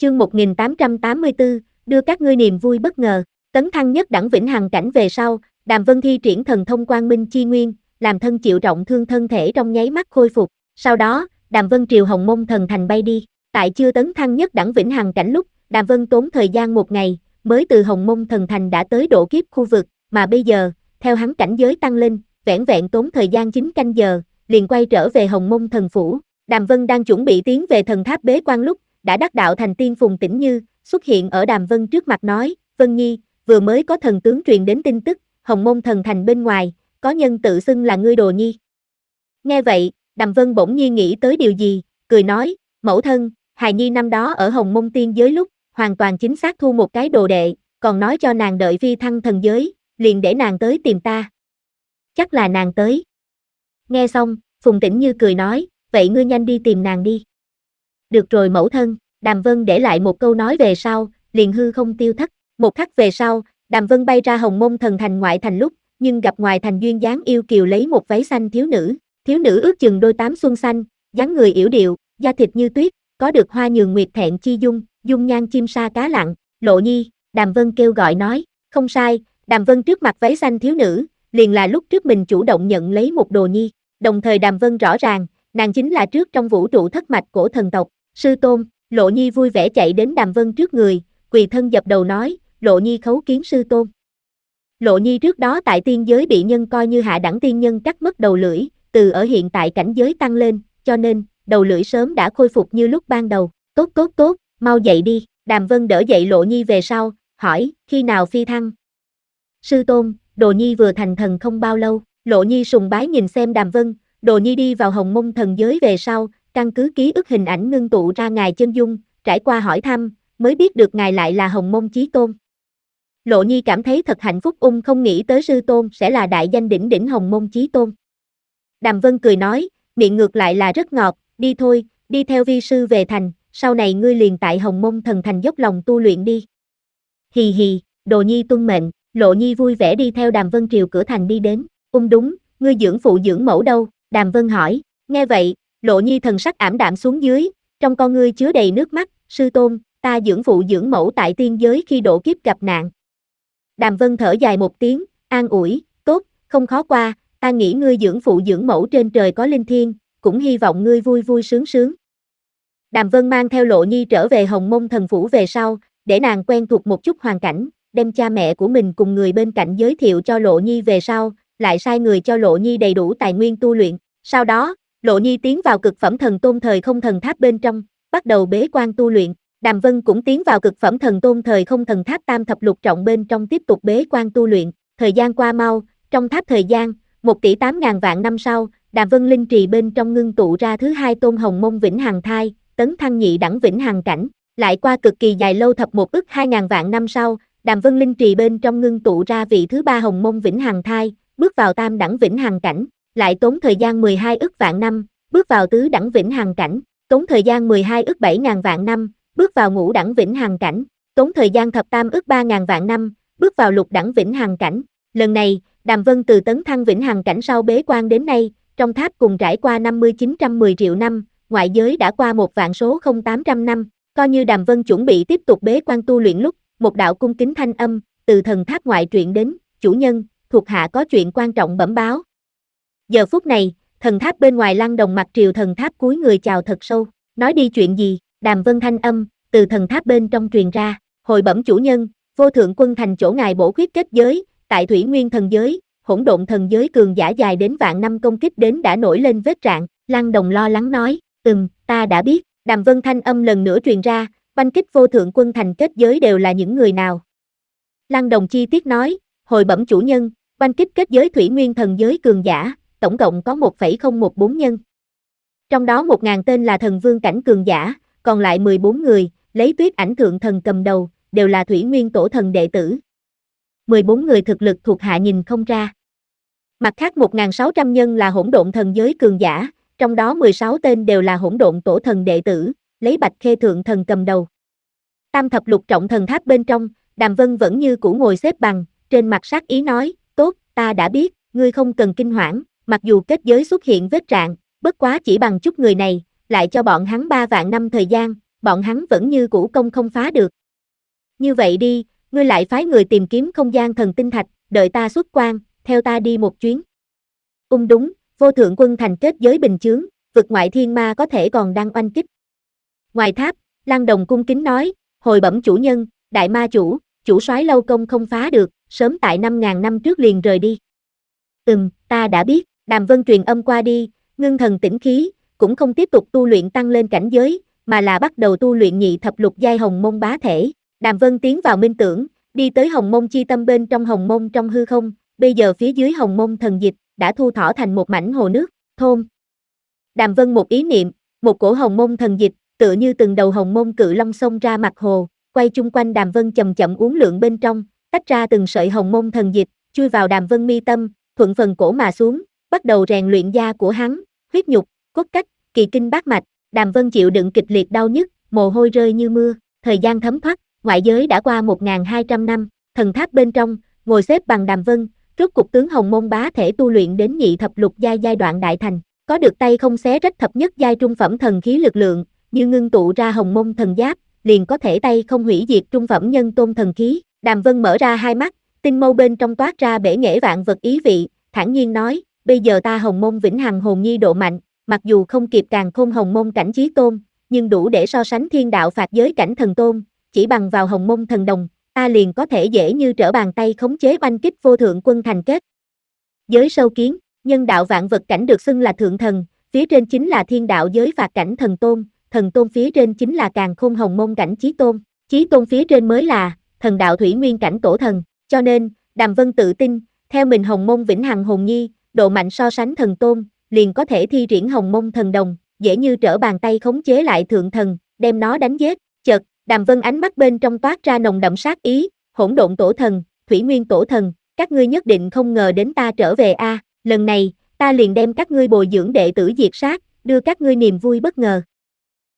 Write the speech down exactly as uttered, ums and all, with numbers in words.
chương một nghìn tám trăm tám mươi tư, đưa các ngươi niềm vui bất ngờ. Tấn thăng nhất đẳng vĩnh hằng cảnh về sau, Đàm Vân thi triển thần thông quang minh chi nguyên, làm thân chịu trọng thương thân thể trong nháy mắt khôi phục. Sau đó, Đàm Vân triều Hồng Mông Thần Thành bay đi. Tại chưa tấn thăng nhất đẳng vĩnh hằng cảnh lúc, Đàm Vân tốn thời gian một ngày, mới từ Hồng Mông Thần Thành đã tới độ kiếp khu vực, mà bây giờ, theo hắn cảnh giới tăng lên, vẻn vẹn tốn thời gian chín canh giờ, liền quay trở về Hồng Mông Thần Phủ. Đàm Vân đang chuẩn bị tiến về thần tháp bế quan lúc, đã đắc đạo thành tiên Phùng Tĩnh Như, xuất hiện ở Đàm Vân trước mặt nói, Vân Nhi, vừa mới có thần tướng truyền đến tin tức, Hồng Mông Thần Thành bên ngoài, có nhân tự xưng là ngươi Đồ Nhi. Nghe vậy, Đàm Vân bỗng nhiên nghĩ tới điều gì, cười nói, mẫu thân, hài nhi năm đó ở Hồng Mông Tiên giới lúc, hoàn toàn chính xác thu một cái đồ đệ, còn nói cho nàng đợi phi thăng thần giới, liền để nàng tới tìm ta. Chắc là nàng tới. Nghe xong, Phùng Tĩnh Như cười nói, vậy ngươi nhanh đi tìm nàng đi. Được rồi mẫu thân, Đàm Vân để lại một câu nói về sau, liền hư không tiêu thất. Một khắc về sau, Đàm Vân bay ra Hồng Mông Thần Thành ngoại thành lúc, nhưng gặp ngoài thành duyên dáng yêu kiều lấy một váy xanh thiếu nữ. Thiếu nữ ước chừng đôi tám xuân xanh, dáng người yểu điệu, da thịt như tuyết, có được hoa nhường nguyệt thẹn chi dung, dung nhan chim sa cá lặng. Lộ Nhi, Đàm Vân kêu gọi nói, không sai, Đàm Vân trước mặt váy xanh thiếu nữ, liền là lúc trước mình chủ động nhận lấy một đồ nhi. Đồng thời Đàm Vân rõ ràng, nàng chính là trước trong vũ trụ thất mạch của thần tộc, sư tôn. Lộ Nhi vui vẻ chạy đến Đàm Vân trước người, quỳ thân dập đầu nói, Lộ Nhi khấu kiến sư tôn. Lộ Nhi trước đó tại tiên giới bị nhân coi như hạ đẳng tiên nhân cắt mất đầu lưỡi, từ ở hiện tại cảnh giới tăng lên, cho nên, đầu lưỡi sớm đã khôi phục như lúc ban đầu. Tốt tốt tốt, mau dậy đi. Đàm Vân đỡ dậy Lộ Nhi về sau, hỏi, khi nào phi thăng? Sư tôn, Đồ Nhi vừa thành thần không bao lâu. Lộ Nhi sùng bái nhìn xem Đàm Vân, Đồ Nhi đi vào Hồng Mông thần giới về sau, căn cứ ký ức hình ảnh ngưng tụ ra ngài chân dung, trải qua hỏi thăm, mới biết được ngài lại là Hồng Mông Chí Tôn. Lộ Nhi cảm thấy thật hạnh phúc, ung không nghĩ tới sư tôn sẽ là đại danh đỉnh đỉnh Hồng Mông Chí Tôn. Đàm Vân cười nói, miệng ngược lại là rất ngọt, đi thôi, đi theo vi sư về thành, sau này ngươi liền tại Hồng Mông Thần Thành dốc lòng tu luyện đi. Hì hì, Đồ Nhi tuân mệnh. Lộ Nhi vui vẻ đi theo Đàm Vân triều cửa thành đi đến. Ung đúng, ngươi dưỡng phụ dưỡng mẫu đâu? Đàm Vân hỏi. Nghe vậy, Lộ Nhi thần sắc ảm đạm xuống dưới, trong con ngươi chứa đầy nước mắt, sư tôn, ta dưỡng phụ dưỡng mẫu tại tiên giới khi độ kiếp gặp nạn. Đàm Vân thở dài một tiếng, an ủi, tốt, không khó qua, ta nghĩ ngươi dưỡng phụ dưỡng mẫu trên trời có linh thiêng, cũng hy vọng ngươi vui vui sướng sướng. Đàm Vân mang theo Lộ Nhi trở về Hồng Mông Thần Phủ về sau, để nàng quen thuộc một chút hoàn cảnh, đem cha mẹ của mình cùng người bên cạnh giới thiệu cho Lộ Nhi về sau, lại sai người cho Lộ Nhi đầy đủ tài nguyên tu luyện. Sau đó, Lộ Nhi tiến vào cực phẩm thần tôn thời không thần tháp bên trong, bắt đầu bế quan tu luyện. Đàm Vân cũng tiến vào cực phẩm thần tôn thời không thần tháp tam thập lục trọng bên trong tiếp tục bế quan tu luyện. Thời gian qua mau, trong tháp thời gian, một tỷ tám ngàn vạn năm sau, Đàm Vân linh trì bên trong ngưng tụ ra thứ hai tôn Hồng Mông vĩnh hằng thai, tấn thăng nhị đẳng vĩnh hằng cảnh. Lại qua cực kỳ dài lâu thập một ức hai ngàn vạn năm sau, Đàm Vân linh trì bên trong ngưng tụ ra vị thứ ba Hồng Mông vĩnh hằng thai, bước vào tam đẳng vĩnh hằng cảnh. Lại tốn thời gian mười hai ức vạn năm, bước vào tứ đẳng vĩnh hằng cảnh. Tốn thời gian mười hai ức bảy ngàn vạn năm, bước vào ngũ đẳng vĩnh hằng cảnh. Tốn thời gian thập tam ức ba ngàn vạn năm, bước vào lục đẳng vĩnh hằng cảnh. Lần này, Đàm Vân từ tấn thăng vĩnh hằng cảnh sau bế quan đến nay, trong tháp cùng trải qua năm mươi chín trăm mười triệu năm, ngoại giới đã qua một vạn số không tám trăm năm. Coi như Đàm Vân chuẩn bị tiếp tục bế quan tu luyện lúc, một đạo cung kính thanh âm từ thần tháp ngoại truyền đến, chủ nhân, thuộc hạ có chuyện quan trọng bẩm báo. Giờ phút này, thần tháp bên ngoài Lăng Đồng mặt triều thần tháp cúi người chào thật sâu, nói đi chuyện gì? Đàm Vân thanh âm từ thần tháp bên trong truyền ra, hồi bẩm chủ nhân, vô thượng quân thành chỗ ngài bổ khuyết kết giới, tại Thủy Nguyên thần giới, hỗn độn thần giới cường giả dài đến vạn năm công kích đến đã nổi lên vết rạn. Lăng Đồng lo lắng nói, ừm, ta đã biết. Đàm Vân thanh âm lần nữa truyền ra, oanh kích vô thượng quân thành kết giới đều là những người nào? Lăng Đồng chi tiết nói, hồi bẩm chủ nhân, oanh kích kết giới Thủy Nguyên thần giới cường giả, tổng cộng có một phẩy không một bốn nhân. Trong đó một nghìn tên là thần vương cảnh cường giả, còn lại mười bốn người, lấy Tuyết Ảnh thượng thần cầm đầu, đều là Thủy Nguyên tổ thần đệ tử. mười bốn người thực lực thuộc hạ nhìn không ra. Mặt khác một nghìn sáu trăm nhân là hỗn độn thần giới cường giả, trong đó mười sáu tên đều là hỗn độn tổ thần đệ tử, lấy Bạch Khê thượng thần cầm đầu. Tam thập lục trọng thần tháp bên trong, Đàm Vân vẫn như cũ ngồi xếp bằng, trên mặt sát ý nói, tốt, ta đã biết, ngươi không cần kinh hoảng, mặc dù kết giới xuất hiện vết rạn, bất quá chỉ bằng chút người này, lại cho bọn hắn ba vạn năm thời gian, bọn hắn vẫn như cũ công không phá được. Như vậy đi, ngươi lại phái người tìm kiếm không gian thần tinh thạch, đợi ta xuất quan, theo ta đi một chuyến. Ung đúng, vô thượng quân thành kết giới bình chướng, vực ngoại thiên ma có thể còn đang oanh kích. Ngoài tháp, Lăng Đồng cung kính nói, hồi bẩm chủ nhân, đại ma chủ, chủ soái lâu công không phá được, sớm tại năm ngàn năm trước liền rời đi. Ừm, ta đã biết, Đàm Vân truyền âm qua đi, ngưng thần tĩnh khí, cũng không tiếp tục tu luyện tăng lên cảnh giới, mà là bắt đầu tu luyện nhị thập lục giai hồng môn bá thể. Đàm Vân tiến vào minh tưởng, đi tới hồng môn chi tâm bên trong hồng môn trong hư không, bây giờ phía dưới hồng môn thần dịch, đã thu thỏ thành một mảnh hồ nước, thôn. Đàm Vân một ý niệm, một cổ hồng môn thần dịch, tựa như từng đầu hồng môn cự long xông ra mặt hồ, quay chung quanh Đàm Vân chậm chậm uốn lượn bên trong, tách ra từng sợi hồng môn thần dịch, chui vào Đàm Vân mi tâm, thuận phần cổ mà xuống, bắt đầu rèn luyện da của hắn, huyết nhục, cốt cách, kỳ kinh bát mạch. Đàm Vân chịu đựng kịch liệt đau nhức, mồ hôi rơi như mưa, thời gian thấm thoát, ngoại giới đã qua một nghìn hai trăm năm, thần tháp bên trong, ngồi xếp bằng Đàm Vân, rốt cục tướng hồng môn bá thể tu luyện đến nhị thập lục giai giai đoạn đại thành, có được tay không xé rách thập nhất giai trung phẩm thần khí lực lượng, như ngưng tụ ra hồng môn thần giáp, liền có thể tay không hủy diệt trung phẩm nhân tôn thần khí. Đàm Vân mở ra hai mắt, tinh mâu bên trong toát ra bể nghệ vạn vật ý vị, thản nhiên nói, bây giờ ta hồng môn vĩnh hằng hồn nhi độ mạnh, mặc dù không kịp càn khôn hồng môn cảnh chí tôn, nhưng đủ để so sánh thiên đạo phạt giới cảnh thần tôn, chỉ bằng vào hồng môn thần đồng, ta liền có thể dễ như trở bàn tay khống chế oanh kích vô thượng quân thành kết giới sâu kiến. Nhân đạo vạn vật cảnh được xưng là thượng thần, phía trên chính là thiên đạo giới phạt cảnh thần tôn, thần tôn phía trên chính là càn khôn hồng môn cảnh chí tôn, chí tôn phía trên mới là thần đạo thủy nguyên cảnh tổ thần, cho nên, Đàm Vân tự tin, theo mình hồng môn vĩnh hằng hồn nhi, độ mạnh so sánh thần tôn, liền có thể thi triển hồng môn thần đồng, dễ như trở bàn tay khống chế lại thượng thần, đem nó đánh giết. Chợt, Đàm Vân ánh mắt bên trong toát ra nồng đậm sát ý, hỗn độn tổ thần, thủy nguyên tổ thần, các ngươi nhất định không ngờ đến ta trở về a, lần này, ta liền đem các ngươi bồi dưỡng đệ tử diệt sát, đưa các ngươi niềm vui bất ngờ.